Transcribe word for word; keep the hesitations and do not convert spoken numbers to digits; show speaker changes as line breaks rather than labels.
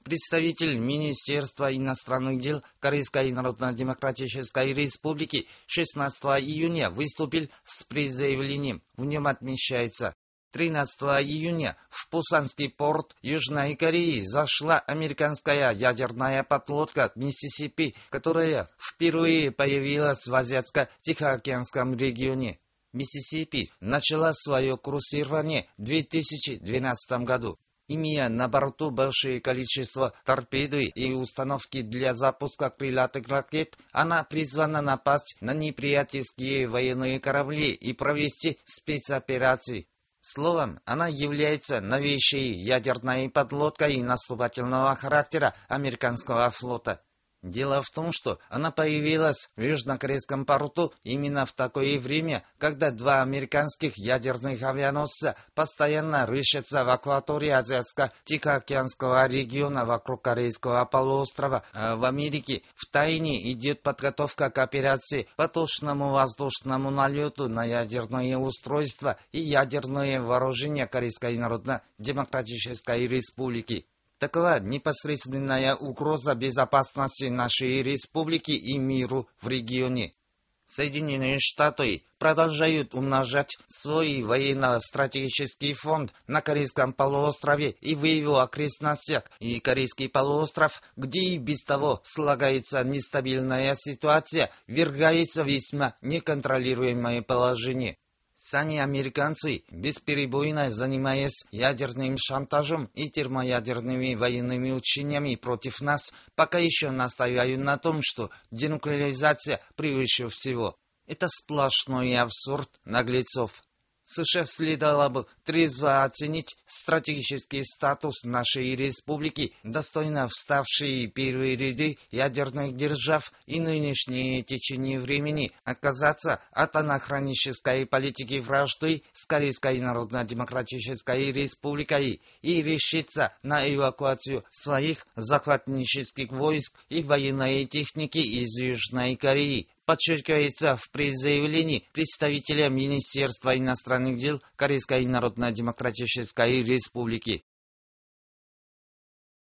Представитель Министерства иностранных дел Корейской Народно-Демократической Республики шестнадцатого июня выступил с призывлением. В нем отмечается: тринадцатого июня в Пусанский порт Южной Кореи зашла американская ядерная подлодка «Миссисипи», которая впервые появилась в Азиатско-Тихоокеанском регионе. «Миссисипи» начала свое курсирование в две тысячи двенадцатом году. Имея на борту большое количество торпеды и установки для запуска крылатых ракет, она призвана напасть на неприятельские военные корабли и провести спецоперации. Словом, она является новейшей ядерной подлодкой наступательного характера американского флота. Дело в том, что она появилась в южнокорейском порту именно в такое время, когда два американских ядерных авианосца постоянно рыщутся в акватории Азиатско-Тихоокеанского региона вокруг Корейского полуострова, а в Америке втайне идет подготовка к операции по точному воздушному налету на ядерное устройство и ядерное вооружение Корейской Народно-Демократической Республики. Такова непосредственная угроза безопасности нашей республики и миру в регионе. Соединенные Штаты продолжают умножать свой военно-стратегический фонд на Корейском полуострове и в его окрестностях, и Корейский полуостров, где и без того слагается нестабильная ситуация, ввергается в весьма неконтролируемое положение. Сами американцы, бесперебойно занимаясь ядерным шантажом и термоядерными военными учениями против нас, пока еще настаивают на том, что денуклеаризация превыше всего. Это сплошной абсурд наглецов. США следовало бы трезво оценить стратегический статус нашей республики, достойно вставшие первые ряды ядерных держав и нынешнее течение времени, отказаться от анахронической политики вражды с Корейской Народно-Демократической Республикой и решиться на эвакуацию своих захватнических войск и военной техники из Южной Кореи. Подчеркивается в призывлении представителя Министерства иностранных дел Корейской Народно-Демократической Республики.